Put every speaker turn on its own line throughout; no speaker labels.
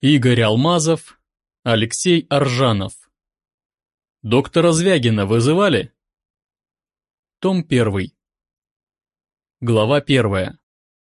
Игорь Алмазов, Алексей Аржанов. Доктора Звягина вызывали? Том 1. Глава 1.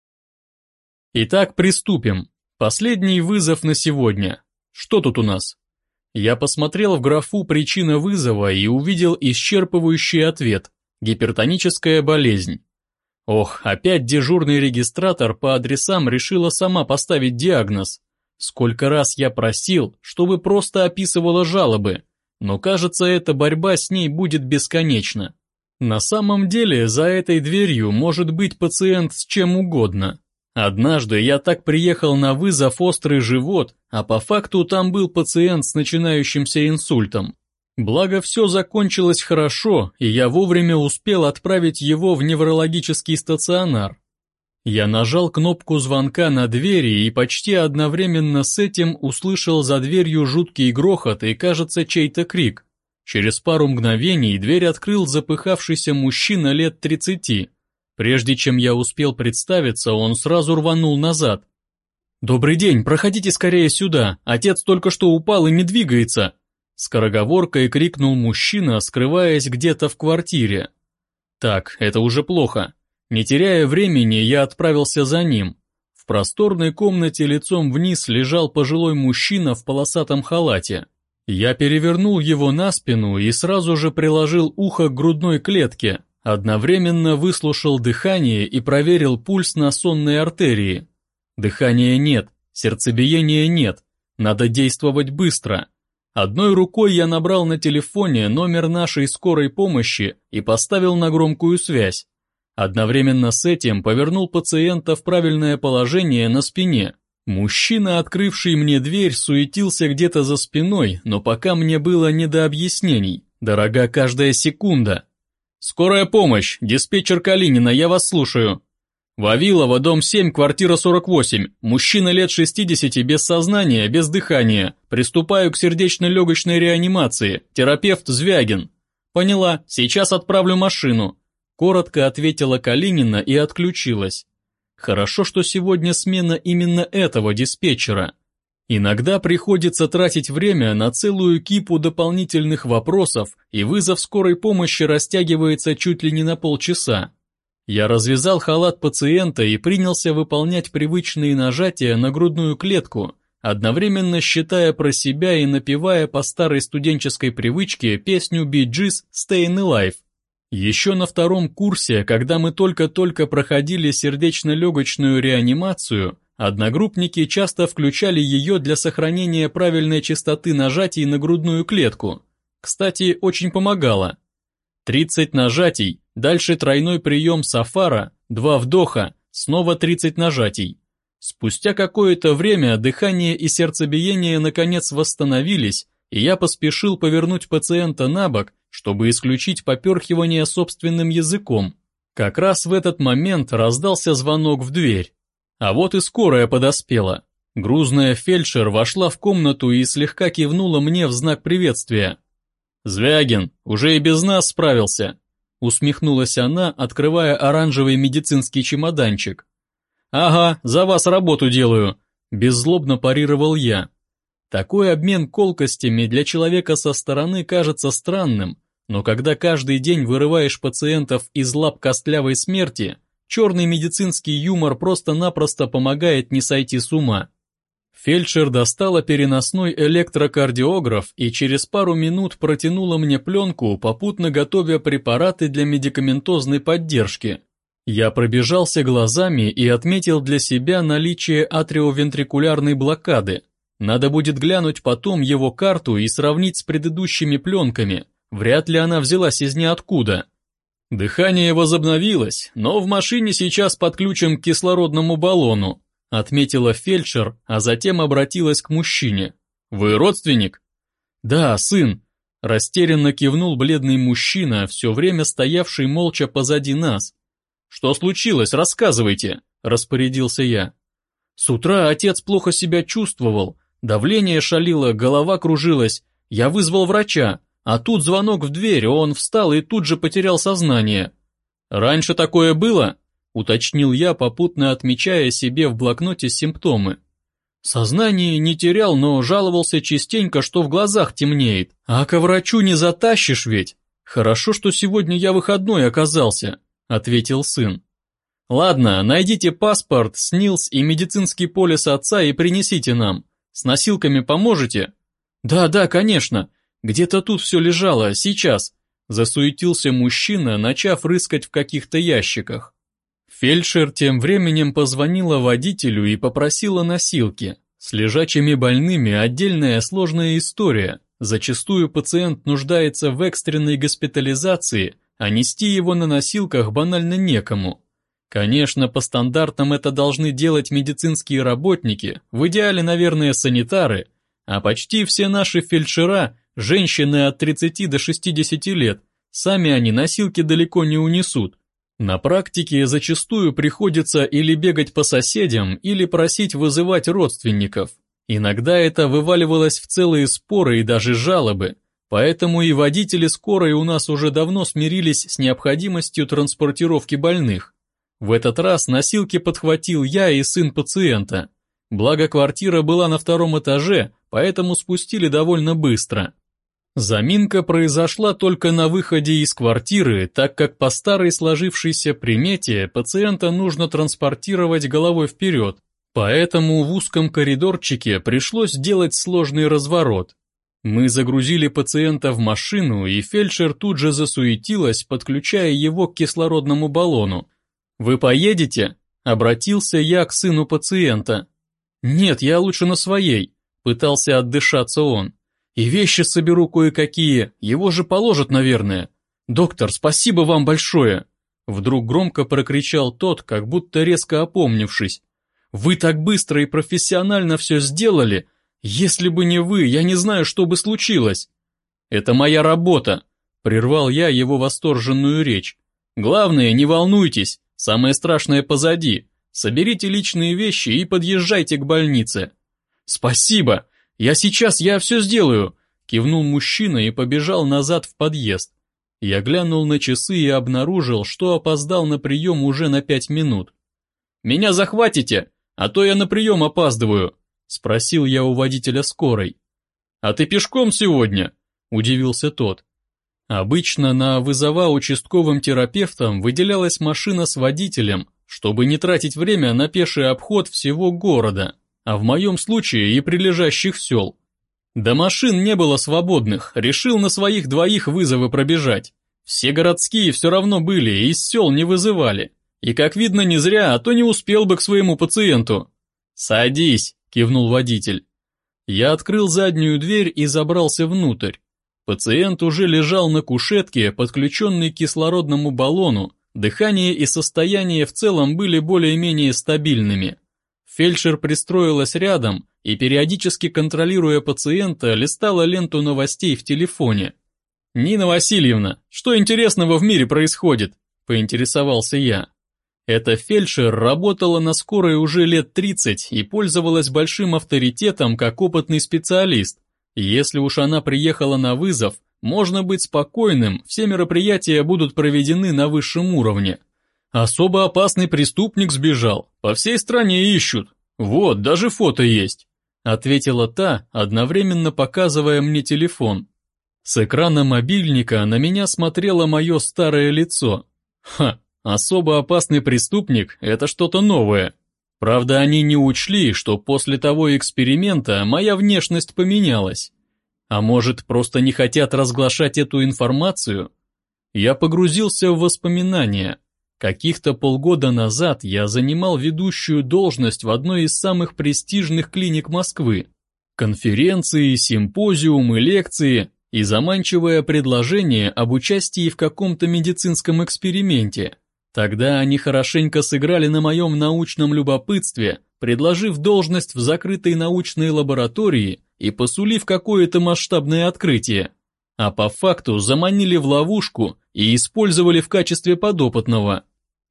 Итак, приступим. Последний вызов на сегодня. Что тут у нас? Я посмотрел в графу «Причина вызова» и увидел исчерпывающий ответ – гипертоническая болезнь. Ох, опять дежурный регистратор по адресам решила сама поставить диагноз. Сколько раз я просил, чтобы просто описывала жалобы, но кажется, эта борьба с ней будет бесконечна. На самом деле, за этой дверью может быть пациент с чем угодно. Однажды я так приехал на вызов острый живот, а по факту там был пациент с начинающимся инсультом. Благо все закончилось хорошо, и я вовремя успел отправить его в неврологический стационар. Я нажал кнопку звонка на двери и почти одновременно с этим услышал за дверью жуткий грохот и, кажется, чей-то крик. Через пару мгновений дверь открыл запыхавшийся мужчина лет 30. Прежде чем я успел представиться, он сразу рванул назад. «Добрый день, проходите скорее сюда, отец только что упал и не двигается!» Скороговоркой крикнул мужчина, скрываясь где-то в квартире. Так, это уже плохо. Не теряя времени, я отправился за ним. В просторной комнате лицом вниз лежал пожилой мужчина в полосатом халате. Я перевернул его на спину и сразу же приложил ухо к грудной клетке, одновременно выслушал дыхание и проверил пульс на сонной артерии. Дыхания нет, сердцебиения нет, надо действовать быстро. Одной рукой я набрал на телефоне номер нашей скорой помощи и поставил на громкую связь. Одновременно с этим повернул пациента в правильное положение на спине. Мужчина, открывший мне дверь, суетился где-то за спиной, но пока мне было не до объяснений. Дорога каждая секунда. «Скорая помощь, диспетчер Калинина, я вас слушаю». «Вавилова, дом 7, квартира 48. Мужчина лет 60, без сознания, без дыхания. Приступаю к сердечно-легочной реанимации. Терапевт Звягин». «Поняла, сейчас отправлю машину». Коротко ответила Калинина и отключилась. Хорошо, что сегодня смена именно этого диспетчера. Иногда приходится тратить время на целую кипу дополнительных вопросов, и вызов скорой помощи растягивается чуть ли не на полчаса. Я развязал халат пациента и принялся выполнять привычные нажатия на грудную клетку, одновременно считая про себя и напевая по старой студенческой привычке песню Bee Gees «Stayin' Alive». Еще на втором курсе, когда мы только-только проходили сердечно-легочную реанимацию, одногруппники часто включали ее для сохранения правильной частоты нажатий на грудную клетку. Кстати, очень помогало. 30 нажатий, дальше тройной прием Сафара, 2 вдоха, снова 30 нажатий. Спустя какое-то время дыхание и сердцебиение наконец восстановились, и я поспешил повернуть пациента на бок, чтобы исключить поперхивание собственным языком. Как раз в этот момент раздался звонок в дверь. А вот и скорая подоспела. Грузная фельдшер вошла в комнату и слегка кивнула мне в знак приветствия. «Звягин, уже и без нас справился», — усмехнулась она, открывая оранжевый медицинский чемоданчик. «Ага, за вас работу делаю», — беззлобно парировал я. Такой обмен колкостями для человека со стороны кажется странным, но когда каждый день вырываешь пациентов из лап костлявой смерти, черный медицинский юмор просто-напросто помогает не сойти с ума. Фельдшер достала переносной электрокардиограф и через пару минут протянула мне пленку, попутно готовя препараты для медикаментозной поддержки. Я пробежался глазами и отметил для себя наличие атриовентрикулярной блокады. Надо будет глянуть потом его карту и сравнить с предыдущими пленками. Вряд ли она взялась из ниоткуда. Дыхание возобновилось, но в машине сейчас подключим к кислородному баллону, отметила фельдшер, а затем обратилась к мужчине. Вы родственник? Да, сын. Растерянно кивнул бледный мужчина, все время стоявший молча позади нас. Что случилось, рассказывайте, распорядился я. С утра отец плохо себя чувствовал. Давление шалило, голова кружилась. Я вызвал врача, а тут звонок в дверь, он встал и тут же потерял сознание. «Раньше такое было?» — уточнил я, попутно отмечая себе в блокноте симптомы. Сознание не терял, но жаловался частенько, что в глазах темнеет. А ко врачу не затащишь ведь. Хорошо, что сегодня я выходной оказался, ответил сын. Ладно, найдите паспорт, СНИЛС и медицинский полис отца и принесите нам. С носилками поможете? Да, конечно. Где-то тут все лежало, сейчас. Засуетился мужчина, начав рыскать в каких-то ящиках. Фельдшер тем временем позвонила водителю и попросила носилки. С лежачими больными отдельная сложная история. Зачастую пациент нуждается в экстренной госпитализации, а нести его на носилках банально некому. Конечно, по стандартам это должны делать медицинские работники, в идеале, наверное, санитары, а почти все наши фельдшера – женщины от 30 до 60 лет, сами они носилки далеко не унесут. На практике зачастую приходится или бегать по соседям, или просить вызывать родственников. Иногда это вываливалось в целые споры и даже жалобы, поэтому и водители скорой у нас уже давно смирились с необходимостью транспортировки больных. В этот раз носилки подхватил я и сын пациента. Благо квартира была на 2-м этаже, поэтому спустили довольно быстро. Заминка произошла только на выходе из квартиры, так как по старой сложившейся примете пациента нужно транспортировать головой вперед, поэтому в узком коридорчике пришлось делать сложный разворот. Мы загрузили пациента в машину, и фельдшер тут же засуетилась, подключая его к кислородному баллону. «Вы поедете?» – обратился я к сыну пациента. «Нет, я лучше на своей», – пытался отдышаться он. «И вещи соберу кое-какие, его же положат, наверное. Доктор, спасибо вам большое!» Вдруг громко прокричал тот, как будто резко опомнившись. «Вы так быстро и профессионально все сделали! Если бы не вы, я не знаю, что бы случилось!» «Это моя работа!» – прервал я его восторженную речь. «Главное, не волнуйтесь! Самое страшное позади. Соберите личные вещи и подъезжайте к больнице». «Спасибо! Я все сделаю!» Кивнул мужчина и побежал назад в подъезд. Я глянул на часы и обнаружил, что опоздал на прием уже на 5 минут. «Меня захватите, а то я на прием опаздываю», спросил я у водителя скорой. «А ты пешком сегодня?» Удивился тот. Обычно на вызова участковым терапевтом выделялась машина с водителем, чтобы не тратить время на пеший обход всего города, а в моем случае и прилежащих сел. Да машин не было свободных, решил на своих двоих вызовы пробежать. Все городские все равно были и из сел не вызывали. И как видно не зря, а то не успел бы к своему пациенту. «Садись», кивнул водитель. Я открыл заднюю дверь и забрался внутрь. Пациент уже лежал на кушетке, подключенный к кислородному баллону, дыхание и состояние в целом были более-менее стабильными. Фельдшер пристроилась рядом и, периодически контролируя пациента, листала ленту новостей в телефоне. «Нина Васильевна, что интересного в мире происходит?» – поинтересовался я. Эта фельдшер работала на скорой уже лет 30 и пользовалась большим авторитетом как опытный специалист. Если уж она приехала на вызов, можно быть спокойным, все мероприятия будут проведены на высшем уровне. Особо опасный преступник сбежал, по всей стране ищут. Вот, даже фото есть, ответила та, одновременно показывая мне телефон. С экрана мобильника на меня смотрело мое старое лицо. Ха, особо опасный преступник – это что-то новое. Правда, они не учли, что после того эксперимента моя внешность поменялась. А может, просто не хотят разглашать эту информацию? Я погрузился в воспоминания. Каких-то полгода назад я занимал ведущую должность в одной из самых престижных клиник Москвы. Конференции, симпозиумы, лекции и заманчивое предложение об участии в каком-то медицинском эксперименте. Тогда они хорошенько сыграли на моем научном любопытстве, предложив должность в закрытой научной лаборатории и посулив какое-то масштабное открытие. А по факту заманили в ловушку и использовали в качестве подопытного.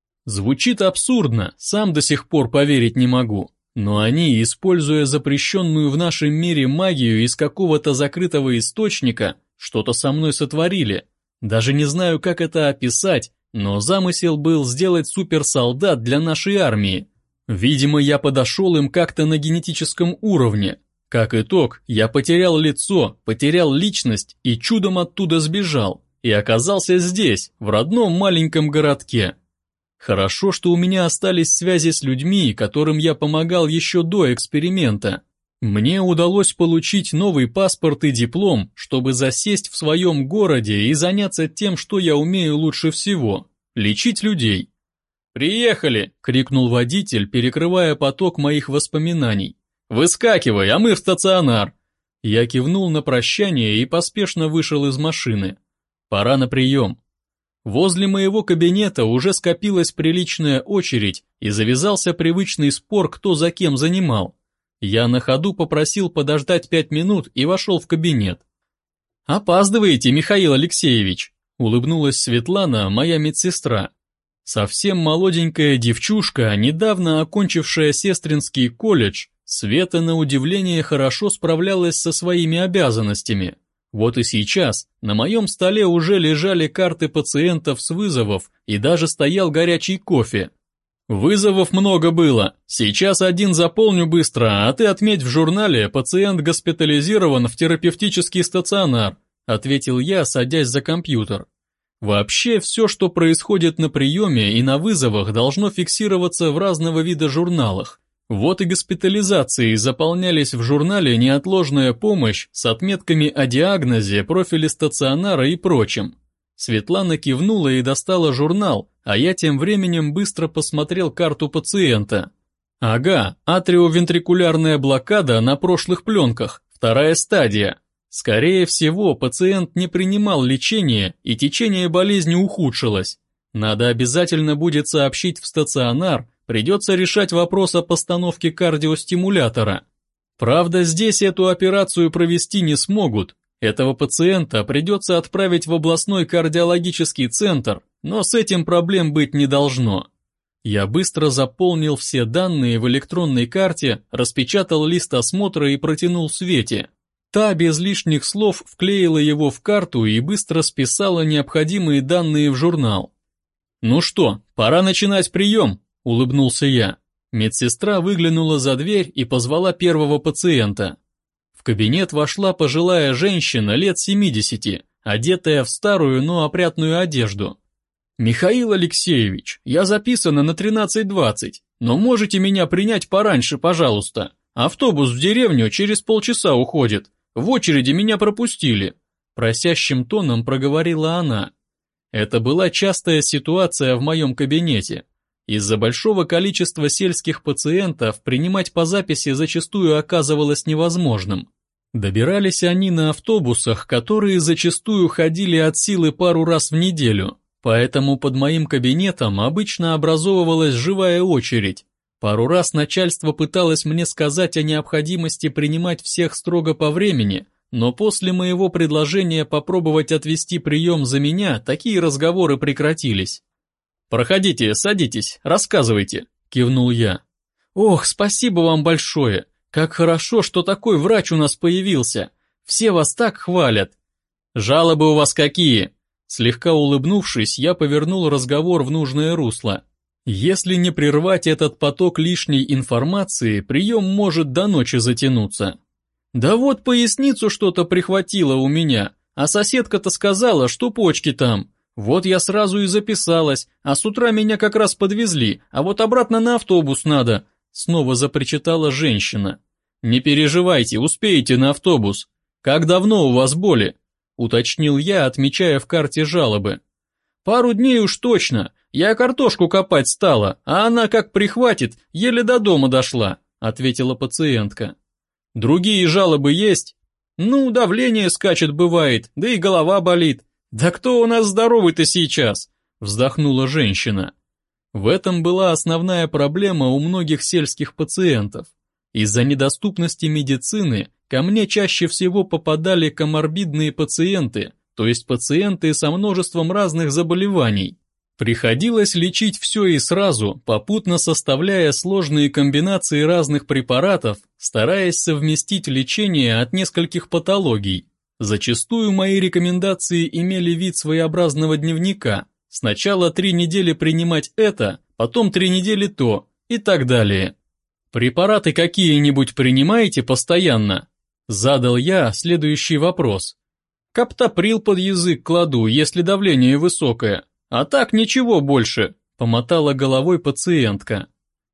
Звучит абсурдно, сам до сих пор поверить не могу. Но они, используя запрещенную в нашем мире магию из какого-то закрытого источника, что-то со мной сотворили. Даже не знаю, как это описать, но замысел был сделать суперсолдат для нашей армии. Видимо, я подошел им как-то на генетическом уровне. Как итог, я потерял лицо, потерял личность и чудом оттуда сбежал. И оказался здесь, в родном маленьком городке. Хорошо, что у меня остались связи с людьми, которым я помогал еще до эксперимента. Мне удалось получить новый паспорт и диплом, чтобы засесть в своем городе и заняться тем, что я умею лучше всего – лечить людей. «Приехали!» – крикнул водитель, перекрывая поток моих воспоминаний. «Выскакивай, а мы в стационар!» Я кивнул на прощание и поспешно вышел из машины. Пора на прием. Возле моего кабинета уже скопилась приличная очередь и завязался привычный спор, кто за кем занимал. Я на ходу попросил подождать 5 минут и вошел в кабинет. «Опаздываете, Михаил Алексеевич», — улыбнулась Светлана, моя медсестра. Совсем молоденькая девчушка, недавно окончившая сестринский колледж, Света на удивление хорошо справлялась со своими обязанностями. Вот и сейчас на моем столе уже лежали карты пациентов с вызовов и даже стоял горячий кофе. «Вызовов много было. Сейчас один заполню быстро, а ты отметь в журнале «Пациент госпитализирован в терапевтический стационар», ответил я, садясь за компьютер. Вообще, все, что происходит на приеме и на вызовах, должно фиксироваться в разного вида журналах. Вот и госпитализации заполнялись в журнале «Неотложная помощь» с отметками о диагнозе, профиле стационара и прочем. Светлана кивнула и достала журнал, а я тем временем быстро посмотрел карту пациента. Ага, атриовентрикулярная блокада на прошлых пленках, 2-я стадия. Скорее всего, пациент не принимал лечения и течение болезни ухудшилось. Надо обязательно будет сообщить в стационар, придется решать вопрос о постановке кардиостимулятора. Правда, здесь эту операцию провести не смогут. Этого пациента придется отправить в областной кардиологический центр, но с этим проблем быть не должно. Я быстро заполнил все данные в электронной карте, распечатал лист осмотра и протянул Свете. Та без лишних слов вклеила его в карту и быстро списала необходимые данные в журнал. «Ну что, пора начинать прием», — улыбнулся я. Медсестра выглянула за дверь и позвала первого пациента. В кабинет вошла пожилая женщина лет 70, одетая в старую, но опрятную одежду. «Михаил Алексеевич, я записана на 13:20, но можете меня принять пораньше, пожалуйста? Автобус в деревню через полчаса уходит. В очереди меня пропустили», – просящим тоном проговорила она. Это была частая ситуация в моем кабинете. Из-за большого количества сельских пациентов принимать по записи зачастую оказывалось невозможным. Добирались они на автобусах, которые зачастую ходили от силы пару раз в неделю, поэтому под моим кабинетом обычно образовывалась живая очередь. Пару раз начальство пыталось мне сказать о необходимости принимать всех строго по времени, но после моего предложения попробовать отвести прием за меня, такие разговоры прекратились. «Проходите, садитесь, рассказывайте», – кивнул я. «Ох, спасибо вам большое! Как хорошо, что такой врач у нас появился! Все вас так хвалят!» «Жалобы у вас какие?» Слегка улыбнувшись, я повернул разговор в нужное русло. Если не прервать этот поток лишней информации, прием может до ночи затянуться. «Да вот поясницу что-то прихватило у меня, а соседка-то сказала, что почки там. Вот я сразу и записалась, а с утра меня как раз подвезли, а вот обратно на автобус надо», — снова запричитала женщина. «Не переживайте, успеете на автобус. Как давно у вас боли?» — уточнил я, отмечая в карте жалобы. «Пару дней уж точно. Я картошку копать стала, а она как прихватит, еле до дома дошла», — ответила пациентка. «Другие жалобы есть?» «Ну, давление скачет бывает, да и голова болит». «Да кто у нас здоровый-то сейчас?» – вздохнула женщина. В этом была основная проблема у многих сельских пациентов. Из-за недоступности медицины ко мне чаще всего попадали коморбидные пациенты, то есть пациенты со множеством разных заболеваний. Приходилось лечить все и сразу, попутно составляя сложные комбинации разных препаратов, стараясь совместить лечение от нескольких патологий. Зачастую мои рекомендации имели вид своеобразного дневника. Сначала 3 недели принимать это, потом 3 недели то, и так далее. «Препараты какие-нибудь принимаете постоянно?» Задал я следующий вопрос. «Каптоприл под язык кладу, если давление высокое, а так ничего больше», помотала головой пациентка.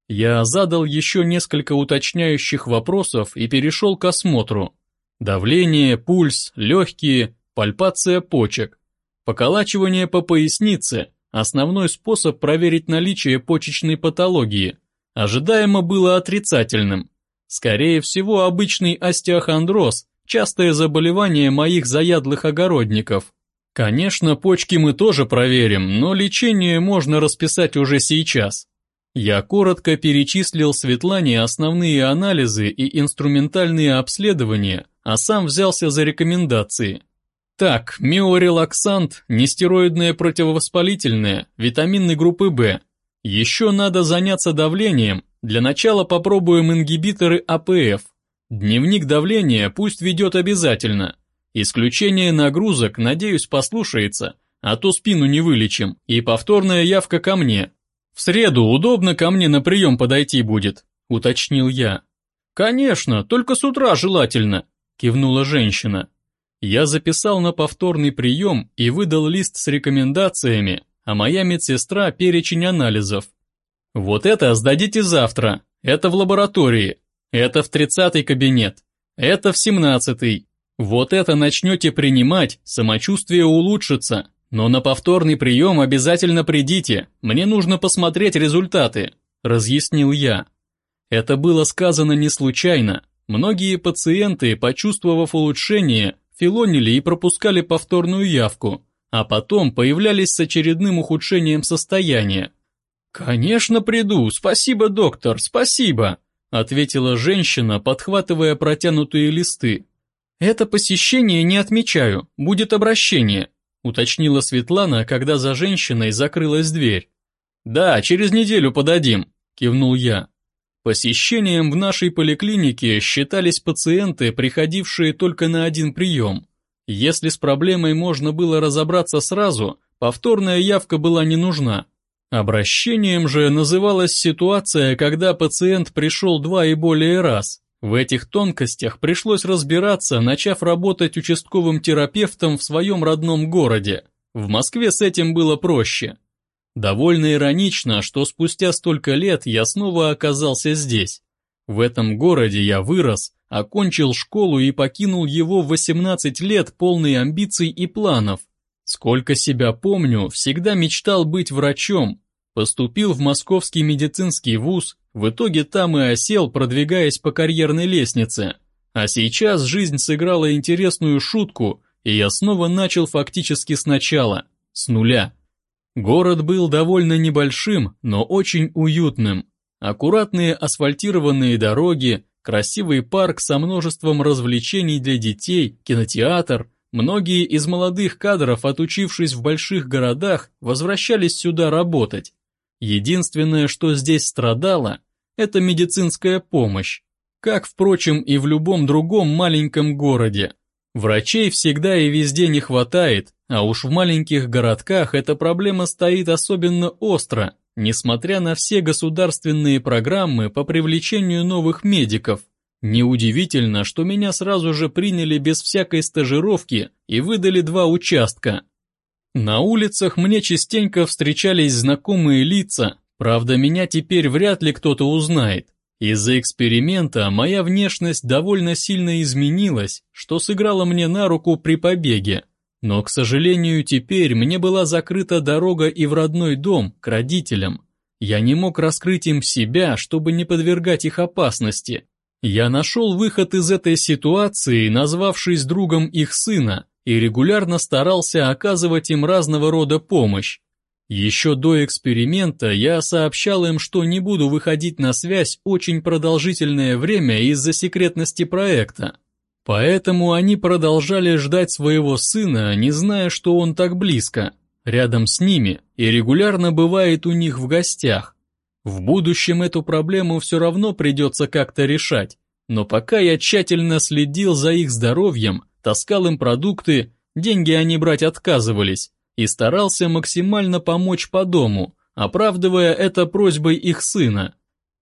Я задал еще несколько уточняющих вопросов и перешел к осмотру. Давление, пульс, легкие, пальпация почек. Поколачивание по пояснице – основной способ проверить наличие почечной патологии. Ожидаемо было отрицательным. Скорее всего, обычный остеохондроз – частое заболевание моих заядлых огородников. Конечно, почки мы тоже проверим, но лечение можно расписать уже сейчас. Я коротко перечислил Светлане основные анализы и инструментальные обследования, а сам взялся за рекомендации. Так, миорелаксант, нестероидное противовоспалительное, витамины группы В. Еще надо заняться давлением, для начала попробуем ингибиторы АПФ. Дневник давления пусть ведет обязательно. Исключение нагрузок, надеюсь, послушается, а то спину не вылечим, и повторная явка ко мне. В среду удобно ко мне на прием подойти будет, уточнил я. Конечно, только с утра желательно, кивнула женщина. Я записал на повторный прием и выдал лист с рекомендациями, а моя медсестра перечень анализов. Вот это сдадите завтра, это в лаборатории, это в 30-й кабинет, это в 17-й. Вот это начнете принимать, самочувствие улучшится, но на повторный прием обязательно придите, мне нужно посмотреть результаты, разъяснил я. Это было сказано не случайно, многие пациенты, почувствовав улучшение, филонили и пропускали повторную явку, а потом появлялись с очередным ухудшением состояния. «Конечно приду, спасибо, доктор, спасибо», ответила женщина, подхватывая протянутые листы. «Это посещение не отмечаю, будет обращение», уточнила Светлана, когда за женщиной закрылась дверь. «Да, через неделю подадим», кивнул я. Посещением в нашей поликлинике считались пациенты, приходившие только на один прием. Если с проблемой можно было разобраться сразу, повторная явка была не нужна. Обращением же называлась ситуация, когда пациент пришел 2 и более раз. В этих тонкостях пришлось разбираться, начав работать участковым терапевтом в своем родном городе. В Москве с этим было проще. Довольно иронично, что спустя столько лет я снова оказался здесь. В этом городе я вырос, окончил школу и покинул его в 18 лет полный амбиций и планов. Сколько себя помню, всегда мечтал быть врачом. Поступил в Московский медицинский вуз, в итоге там и осел, продвигаясь по карьерной лестнице. А сейчас жизнь сыграла интересную шутку, и я снова начал фактически сначала, с нуля. Город был довольно небольшим, но очень уютным. Аккуратные асфальтированные дороги, красивый парк со множеством развлечений для детей, кинотеатр. Многие из молодых кадров, отучившись в больших городах, возвращались сюда работать. Единственное, что здесь страдало, это медицинская помощь, как, впрочем, и в любом другом маленьком городе. Врачей всегда и везде не хватает, а уж в маленьких городках эта проблема стоит особенно остро, несмотря на все государственные программы по привлечению новых медиков. Неудивительно, что меня сразу же приняли без всякой стажировки и выдали 2 участка. На улицах мне частенько встречались знакомые лица, правда, меня теперь вряд ли кто-то узнает. Из-за эксперимента моя внешность довольно сильно изменилась, что сыграло мне на руку при побеге. Но, к сожалению, теперь мне была закрыта дорога и в родной дом, к родителям. Я не мог раскрыть им себя, чтобы не подвергать их опасности. Я нашел выход из этой ситуации, назвавшись другом их сына, и регулярно старался оказывать им разного рода помощь. Еще до эксперимента я сообщал им, что не буду выходить на связь очень продолжительное время из-за секретности проекта. Поэтому они продолжали ждать своего сына, не зная, что он так близко, рядом с ними и регулярно бывает у них в гостях. В будущем эту проблему все равно придется как-то решать, но пока я тщательно следил за их здоровьем, таскал им продукты, деньги они брать отказывались, и старался максимально помочь по дому, оправдывая это просьбой их сына.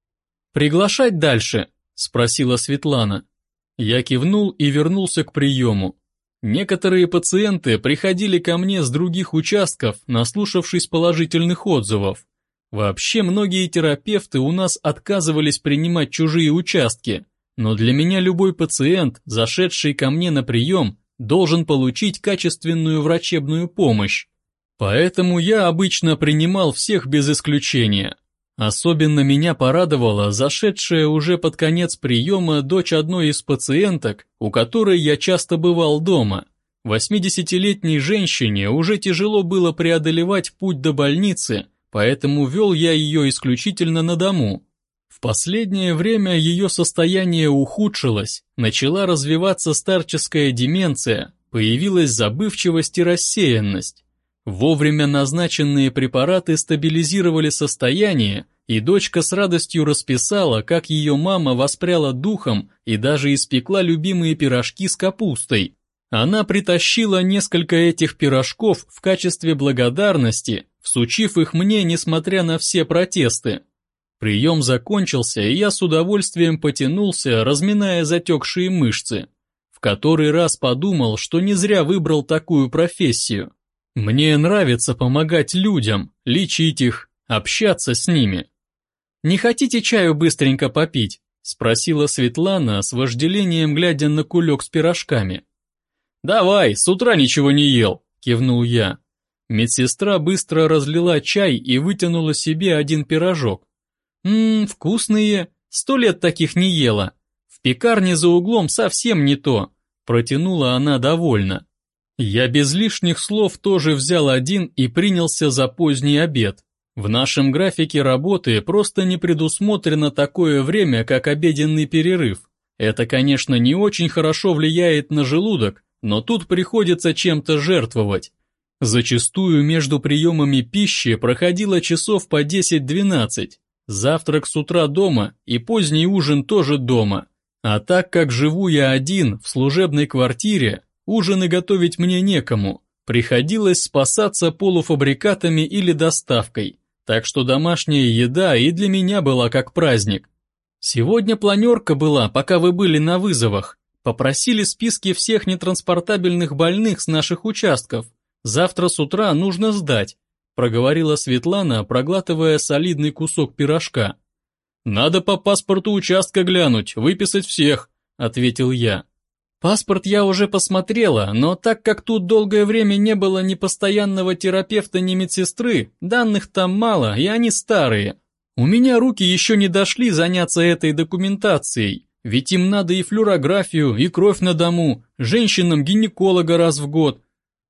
«Приглашать дальше?» – спросила Светлана. Я кивнул и вернулся к приему. Некоторые пациенты приходили ко мне с других участков, наслушавшись положительных отзывов. Вообще многие терапевты у нас отказывались принимать чужие участки, но для меня любой пациент, зашедший ко мне на прием, должен получить качественную врачебную помощь. Поэтому я обычно принимал всех без исключения. Особенно меня порадовала зашедшая уже под конец приема дочь одной из пациенток, у которой я часто бывал дома. 80-летней женщине уже тяжело было преодолевать путь до больницы, поэтому вел я ее исключительно на дому. В последнее время ее состояние ухудшилось, начала развиваться старческая деменция, появилась забывчивость и рассеянность. Вовремя назначенные препараты стабилизировали состояние, и дочка с радостью расписала, как ее мама воспряла духом и даже испекла любимые пирожки с капустой. Она притащила несколько этих пирожков в качестве благодарности, всучив их мне, несмотря на все протесты. Прием закончился, и я с удовольствием потянулся, разминая затекшие мышцы. В который раз подумал, что не зря выбрал такую профессию. Мне нравится помогать людям, лечить их, общаться с ними. «Не хотите чаю быстренько попить?» – спросила Светлана с вожделением, глядя на кулек с пирожками. «Давай, с утра ничего не ел», – кивнул я. Медсестра быстро разлила чай и вытянула себе один пирожок. Вкусные, 100 лет таких не ела. В пекарне за углом совсем не то», – протянула она довольно. Я без лишних слов тоже взял один и принялся за поздний обед. В нашем графике работы просто не предусмотрено такое время, как обеденный перерыв. Это, конечно, не очень хорошо влияет на желудок, но тут приходится чем-то жертвовать. Зачастую между приемами пищи проходило часов по 10-12. Завтрак с утра дома и поздний ужин тоже дома. А так как живу я один в служебной квартире, ужины готовить мне некому, приходилось спасаться полуфабрикатами или доставкой, так что домашняя еда и для меня была как праздник. Сегодня планерка была, пока вы были на вызовах, попросили списки всех нетранспортабельных больных с наших участков, завтра с утра нужно сдать, проговорила Светлана, проглатывая солидный кусок пирожка. «Надо по паспорту участка глянуть, выписать всех», ответил я. Паспорт я уже посмотрела, но так как тут долгое время не было ни постоянного терапевта, ни медсестры, данных там мало, и они старые. У меня руки еще не дошли заняться этой документацией, ведь им надо и флюорографию, и кровь на дому, женщинам гинеколога раз в год.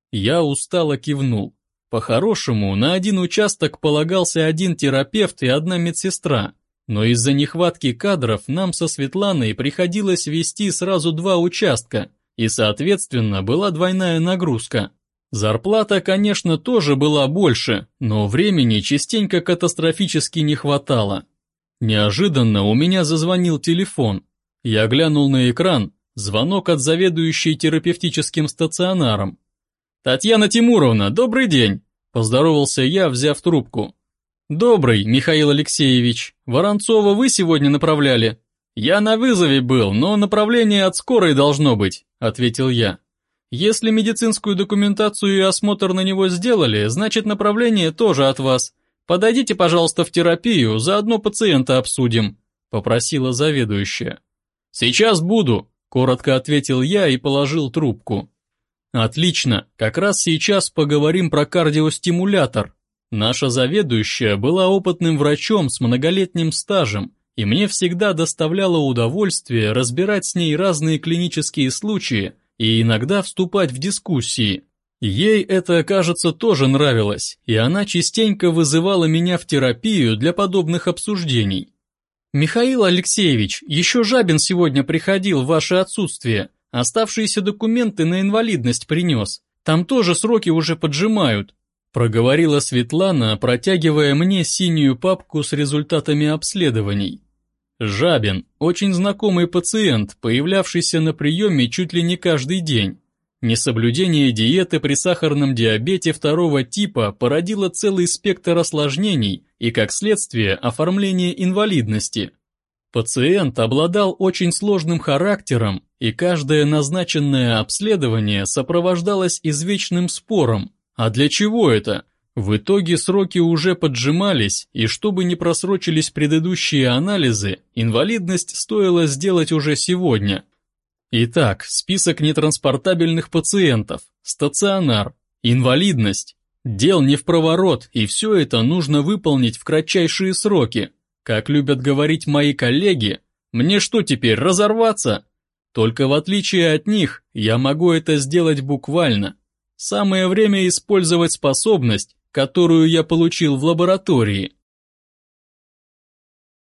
Я устало кивнул. По-хорошему, на один участок полагался один терапевт и одна медсестра. Но из-за нехватки кадров нам со Светланой приходилось вести сразу 2 участка, и, соответственно, была двойная нагрузка. Зарплата, конечно, тоже была больше, но времени частенько катастрофически не хватало. Неожиданно у меня зазвонил телефон. Я глянул на экран, звонок от заведующей терапевтическим стационаром. «Татьяна Тимуровна, добрый день!» – поздоровался я, взяв трубку. «Добрый, Михаил Алексеевич. Воронцова вы сегодня направляли?» «Я на вызове был, но направление от скорой должно быть», — ответил я. «Если медицинскую документацию и осмотр на него сделали, значит направление тоже от вас. Подойдите, пожалуйста, в терапию, заодно пациента обсудим», — попросила заведующая. «Сейчас буду», — коротко ответил я и положил трубку. «Отлично, как раз сейчас поговорим про кардиостимулятор». Наша заведующая была опытным врачом с многолетним стажем, и мне всегда доставляло удовольствие разбирать с ней разные клинические случаи и иногда вступать в дискуссии. Ей это, кажется, тоже нравилось, и она частенько вызывала меня в терапию для подобных обсуждений. «Михаил Алексеевич, еще Жабин сегодня приходил в ваше отсутствие, оставшиеся документы на инвалидность принес, там тоже сроки уже поджимают», проговорила Светлана, протягивая мне синюю папку с результатами обследований. Жабин, очень знакомый пациент, появлявшийся на приеме чуть ли не каждый день. Несоблюдение диеты при сахарном диабете 2 типа породило целый спектр осложнений и, как следствие, оформление инвалидности. Пациент обладал очень сложным характером, и каждое назначенное обследование сопровождалось извечным спором. А для чего это? В итоге сроки уже поджимались, и чтобы не просрочились предыдущие анализы, инвалидность стоило сделать уже сегодня. Итак, список нетранспортабельных пациентов, стационар, инвалидность. Дел не впроворот, и все это нужно выполнить в кратчайшие сроки. Как любят говорить мои коллеги, мне что теперь, разорваться? Только в отличие от них, я могу это сделать буквально. Самое время использовать способность, которую я получил в лаборатории.